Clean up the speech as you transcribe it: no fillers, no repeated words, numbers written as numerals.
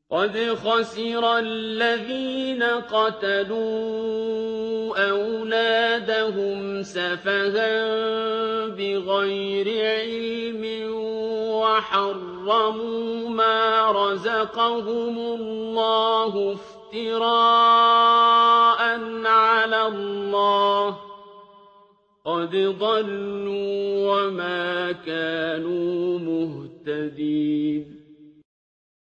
قد خسر الذين قتلوا أولادهم سفها بغير علم وحرموا ما رزقهم الله افتراء على الله قد ضلوا وما كانوا مهتدين